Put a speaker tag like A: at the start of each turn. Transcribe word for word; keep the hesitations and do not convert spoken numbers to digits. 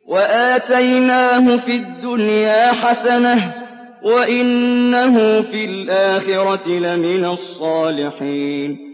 A: وَآتَيْنَاهُ فِي الدُّنْيَا حَسَنَةً ۖ وَإِنَّهُ فِي الْآخِرَةِ لَمِنَ الصَّالِحِينَ